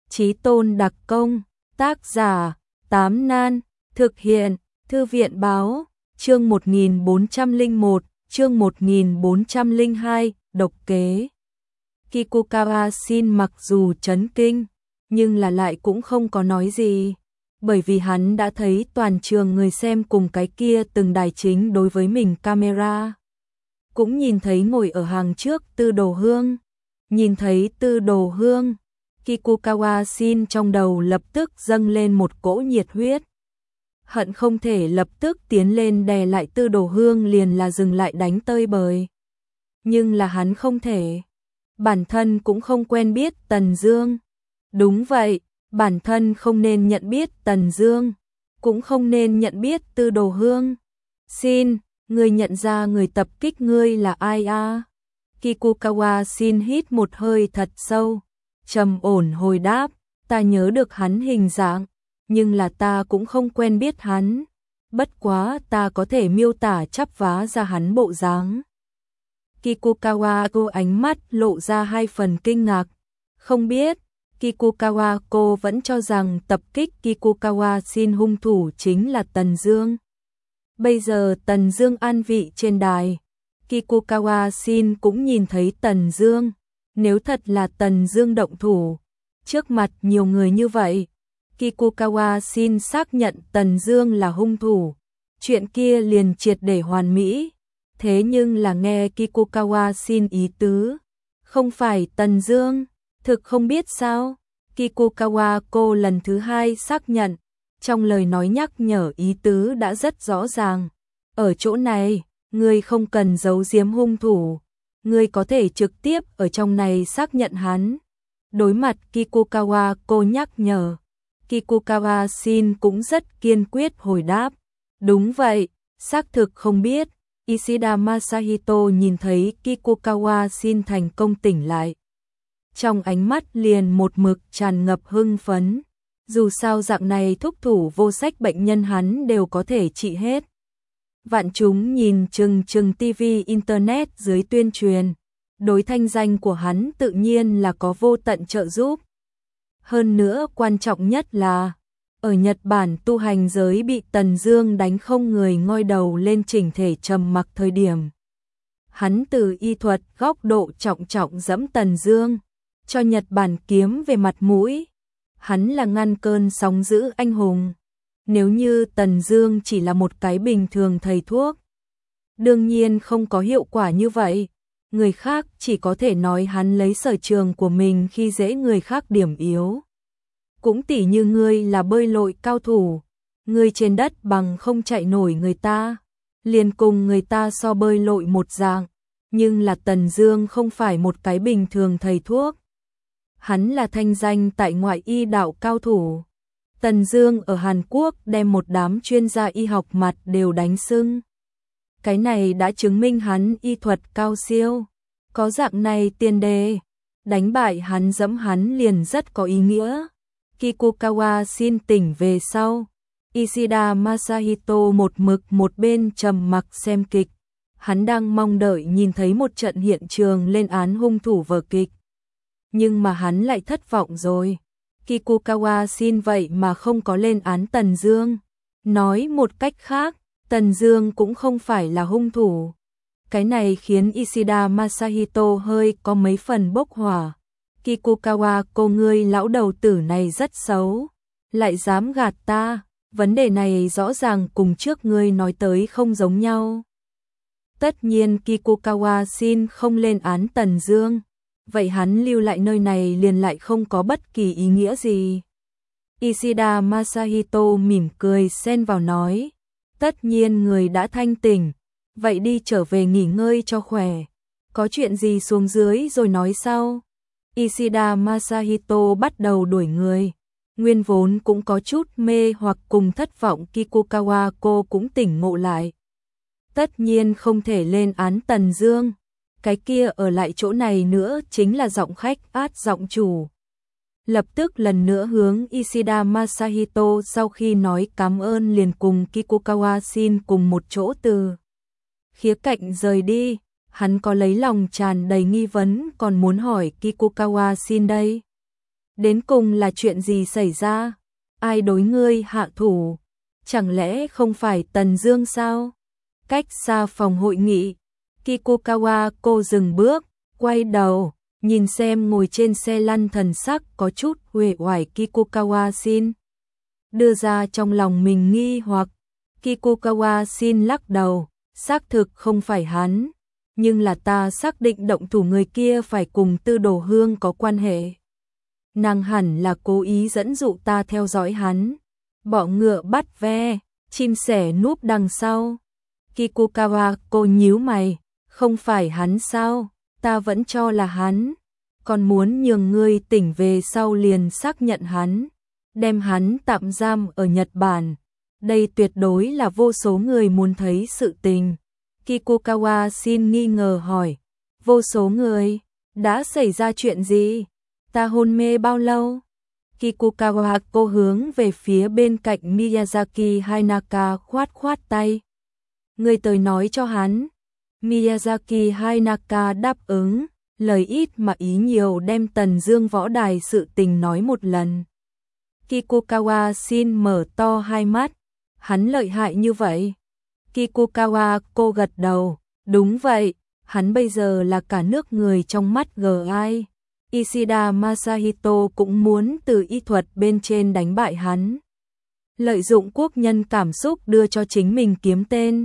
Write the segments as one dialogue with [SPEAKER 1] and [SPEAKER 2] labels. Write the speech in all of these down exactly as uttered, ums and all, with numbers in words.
[SPEAKER 1] Chí tôn đặc công, tác giả, Tám Nan, thực hiện, Thư viện báo, chương một nghìn bốn trăm lẻ một, chương một nghìn bốn trăm lẻ hai, độc kế. Kikukawa Shin mặc dù chấn kinh, nhưng là lại cũng không có nói gì, bởi vì hắn đã thấy toàn trường người xem cùng cái kia từng đài chính đối với mình camera. Cũng nhìn thấy ngồi ở hàng trước Tư Đồ Hương, nhìn thấy Tư Đồ Hương, Kikukawa Shin trong đầu lập tức dâng lên một cỗ nhiệt huyết. Hận không thể lập tức tiến lên đè lại Tư Đồ Hương liền là dừng lại đánh tơi bời. Nhưng là hắn không thể. Bản thân cũng không quen biết Tần Dương. Đúng vậy, bản thân không nên nhận biết Tần Dương, cũng không nên nhận biết Tư Đồ Hương. Xin, ngươi nhận ra người tập kích ngươi là ai a? Kikukawa Shin hít một hơi thật sâu, trầm ổn hồi đáp, ta nhớ được hắn hình dạng, nhưng là ta cũng không quen biết hắn, bất quá ta có thể miêu tả chắp vá ra hắn bộ dáng. Kikukawa cô ánh mắt lộ ra hai phần kinh ngạc, không biết, Kikukawa cô vẫn cho rằng tập kích Kikukawa Shin hung thủ chính là Tần Dương. Bây giờ Tần Dương an vị trên đài, Kikukawa Shin cũng nhìn thấy Tần Dương, nếu thật là Tần Dương động thủ, trước mặt nhiều người như vậy, Kikukawa Shin xác nhận Tần Dương là hung thủ, chuyện kia liền triệt để hoàn mỹ. Thế nhưng là nghe Kikukawa Shin ý tứ, không phải Tần Dương, thực không biết sao? Kikukawa cô lần thứ hai xác nhận, trong lời nói nhắc nhở ý tứ đã rất rõ ràng. Ở chỗ này, ngươi không cần giấu giếm hung thủ, ngươi có thể trực tiếp ở trong này xác nhận hắn. Đối mặt Kikukawa cô nhắc nhở, Kikukawa Shin cũng rất kiên quyết hồi đáp. Đúng vậy, xác thực không biết. Ishida Masahito nhìn thấy Kikukawa Shin thành công tỉnh lại. Trong ánh mắt liền một mực tràn ngập hưng phấn. Dù sao dạng này thúc thủ vô sách bệnh nhân hắn đều có thể trị hết. Vạn chúng nhìn chừng chừng ti vi Internet dưới tuyên truyền. Đối thanh danh của hắn tự nhiên là có vô tận trợ giúp. Hơn nữa quan trọng nhất là, ở Nhật Bản tu hành giới bị Tần Dương đánh không người ngoi đầu lên chỉnh thể trầm mặc thời điểm. Hắn từ y thuật góc độ trọng trọng dẫm Tần Dương, cho Nhật Bản kiếm về mặt mũi. Hắn là ngăn cơn sóng dữ anh hùng. Nếu như Tần Dương chỉ là một cái bình thường thầy thuốc, đương nhiên không có hiệu quả như vậy. Người khác chỉ có thể nói hắn lấy sở trường của mình khi dễ người khác điểm yếu. Cũng tỉ như ngươi là bơi lội cao thủ, ngươi trên đất bằng không chạy nổi người ta, liền cùng người ta so bơi lội một dạng, nhưng là Tần Dương không phải một cái bình thường thầy thuốc. Hắn là thanh danh tại ngoại y đạo cao thủ. Tần Dương ở Hàn Quốc đem một đám chuyên gia y học mặt đều đánh sưng. Cái này đã chứng minh hắn y thuật cao siêu. Có dạng này tiền đề, đánh bại hắn dẫm hắn liền rất có ý nghĩa. Kikukawa Shin tỉnh về sau, Ishida Masahito một mực một bên trầm mặc xem kịch. Hắn đang mong đợi nhìn thấy một trận hiện trường lên án hung thủ vở kịch. Nhưng mà hắn lại thất vọng rồi. Kikukawa Shin vậy mà không có lên án Tần Dương. Nói một cách khác, Tần Dương cũng không phải là hung thủ. Cái này khiến Ishida Masahito hơi có mấy phần bốc hỏa. Kikukawa cô ngươi lão đầu tử này rất xấu, lại dám gạt ta, vấn đề này rõ ràng cùng trước ngươi nói tới không giống nhau. Tất nhiên Kikukawa Shin không lên án Tần Dương, vậy hắn lưu lại nơi này liền lại không có bất kỳ ý nghĩa gì. Ishida Masahito mỉm cười xen vào nói, tất nhiên người đã thanh tỉnh, vậy đi trở về nghỉ ngơi cho khỏe, có chuyện gì xuống dưới rồi nói sau. Ishida Masahito bắt đầu đuổi người, nguyên vốn cũng có chút mê hoặc cùng thất vọng Kikukawa cô cũng tỉnh ngộ lại. Tất nhiên không thể lên án Tần Dương, cái kia ở lại chỗ này nữa chính là giọng khách át giọng chủ. Lập tức lần nữa hướng Ishida Masahito sau khi nói cảm ơn liền cùng Kikukawa Shin cùng một chỗ từ khía cạnh rời đi. Hắn có lấy lòng tràn đầy nghi vấn còn muốn hỏi Kikukawa Shin đây. Đến cùng là chuyện gì xảy ra? Ai đối ngươi hạ thủ? Chẳng lẽ không phải Tần Dương sao? Cách xa phòng hội nghị, Kikukawa cô dừng bước, quay đầu, nhìn xem ngồi trên xe lăn thần sắc có chút uể oải Kikukawa xin. Đưa ra trong lòng mình nghi hoặc, Kikukawa xin lắc đầu, xác thực không phải hắn, nhưng là ta xác định động thủ người kia phải cùng Tư Đồ Hương có quan hệ. Nàng hẳn là cố ý dẫn dụ ta theo dõi hắn. Bọ ngựa bắt ve, chim sẻ núp đằng sau. Kikukawa cô nhíu mày, không phải hắn sao? Ta vẫn cho là hắn, còn muốn nhường ngươi tỉnh về sau liền xác nhận hắn, đem hắn tạm giam ở Nhật Bản. Đây tuyệt đối là vô số người muốn thấy sự tình. Kikukawa xin nghi ngờ hỏi, vô số người, đã xảy ra chuyện gì? Ta hôn mê bao lâu? Kikukawa cô hướng về phía bên cạnh Miyazaki Hainaka khoát khoát tay. Người tới nói cho hắn. Miyazaki Hainaka đáp ứng, lời ít mà ý nhiều đem Tần Dương võ đài sự tình nói một lần. Kikukawa xin mở to hai mắt, hắn lợi hại như vậy? Kikukawa cô gật đầu, đúng vậy, hắn bây giờ là cả nước người trong mắt gờ ai. Ishida Masahito cũng muốn từ y thuật bên trên đánh bại hắn. Lợi dụng quốc nhân cảm xúc đưa cho chính mình kiếm tên.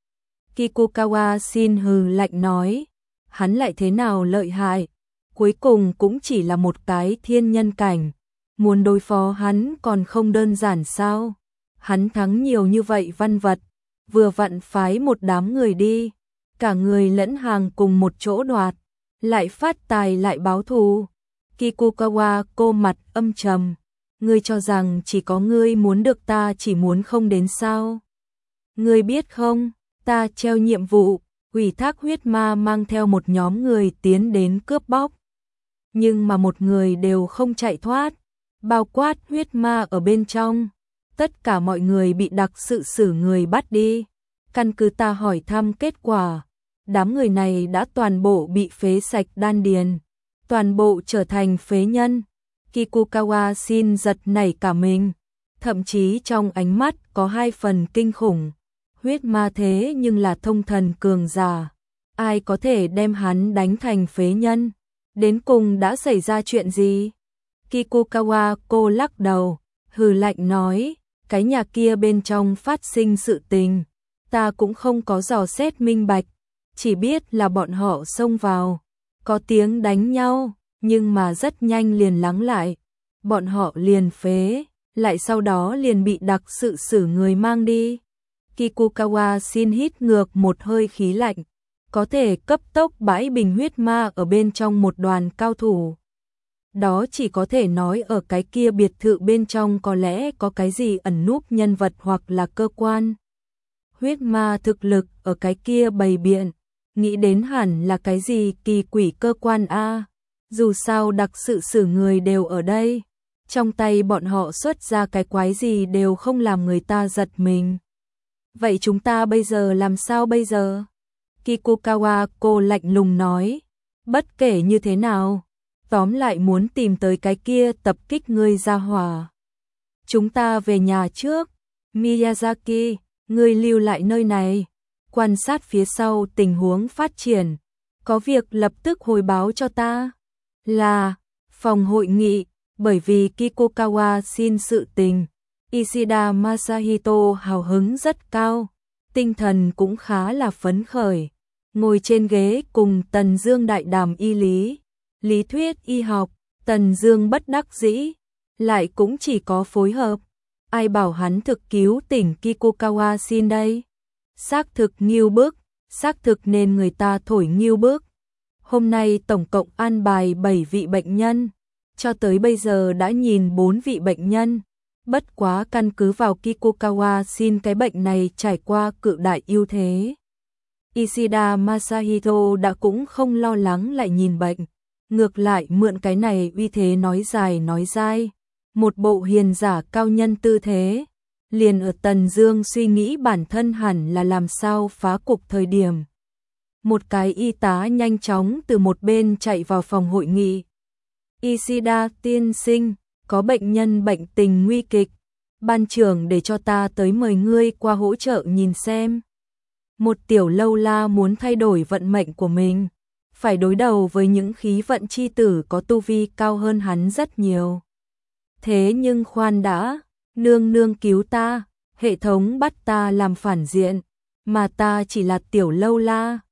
[SPEAKER 1] Kikukawa xin hừ lạnh nói, hắn lại thế nào lợi hại, cuối cùng cũng chỉ là một cái thiên nhân cảnh, muốn đối phó hắn còn không đơn giản sao? Hắn thắng nhiều như vậy văn vật, vừa vặn phái một đám người đi, cả người lẫn hàng cùng một chỗ đoạt, lại phát tài lại báo thù. Kikukawa cô mặt âm trầm, ngươi cho rằng chỉ có ngươi muốn được ta chỉ muốn không đến sao? Ngươi biết không, ta treo nhiệm vụ, ủy thác huyết ma mang theo một nhóm người tiến đến cướp bóc. Nhưng mà một người đều không chạy thoát, bao quát huyết ma ở bên trong. Tất cả mọi người bị đặc sự xử người bắt đi. Căn cứ ta hỏi thăm kết quả, đám người này đã toàn bộ bị phế sạch đan điền, toàn bộ trở thành phế nhân. Kikukawa xin giật nảy cả mình, thậm chí trong ánh mắt có hai phần kinh khủng. Huyết ma thế nhưng là thông thần cường giả, ai có thể đem hắn đánh thành phế nhân? Đến cùng đã xảy ra chuyện gì? Kikukawa cô lắc đầu, hừ lạnh nói, cái nhà kia bên trong phát sinh sự tình, ta cũng không có dò xét minh bạch, chỉ biết là bọn họ xông vào, có tiếng đánh nhau, nhưng mà rất nhanh liền lắng lại, bọn họ liền phế, lại sau đó liền bị đặc sự xử người mang đi. Kikukawa xin hít ngược một hơi khí lạnh, có thể cấp tốc bãi bình huyết ma ở bên trong một đoàn cao thủ. Đó chỉ có thể nói ở cái kia biệt thự bên trong có lẽ có cái gì ẩn núp nhân vật hoặc là cơ quan. Huyết ma thực lực ở cái kia bày biện, nghĩ đến hẳn là cái gì kỳ quỷ cơ quan a. Dù sao đặc sự xử người đều ở đây, trong tay bọn họ xuất ra cái quái gì đều không làm người ta giật mình. Vậy chúng ta bây giờ làm sao bây giờ? Kikukawa cô lạnh lùng nói, bất kể như thế nào, tóm lại muốn tìm tới cái kia tập kích ngươi ra hỏa. Chúng ta về nhà trước. Miyazaki, ngươi lưu lại nơi này, quan sát phía sau tình huống phát triển, có việc lập tức hồi báo cho ta. Là, phòng hội nghị, bởi vì Kikukawa xin sự tình, Ishida Masahito hào hứng rất cao, tinh thần cũng khá là phấn khởi, ngồi trên ghế cùng Tần Dương đại đàm y lý, lý thuyết y học. Tần Dương bất đắc dĩ, lại cũng chỉ có phối hợp. Ai bảo hắn thực cứu tỉnh Kikukawa xin đây? Xác thực nghiêu bức, xác thực nên người ta thổi nghiêu bức. Hôm nay tổng cộng an bài bảy vị bệnh nhân, cho tới bây giờ đã nhìn bốn vị bệnh nhân. Bất quá căn cứ vào Kikukawa xin cái bệnh này trải qua cự đại ưu thế. Ishida Masahito đã cũng không lo lắng lại nhìn bệnh, ngược lại mượn cái này uy thế nói dài nói dai, một bộ hiền giả cao nhân tư thế. Liền ở Tần Dương suy nghĩ bản thân hẳn là làm sao phá cục thời điểm, một cái y tá nhanh chóng từ một bên chạy vào phòng hội nghị. Ishida tiên sinh, có bệnh nhân bệnh tình nguy kịch. Ban trưởng để cho ta tới mời ngươi qua hỗ trợ nhìn xem. Một tiểu lâu la muốn thay đổi vận mệnh của mình, phải đối đầu với những khí vận chi tử có tu vi cao hơn hắn rất nhiều. Thế nhưng khoan đã, nương nương cứu ta, hệ thống bắt ta làm phản diện, mà ta chỉ là tiểu lâu la.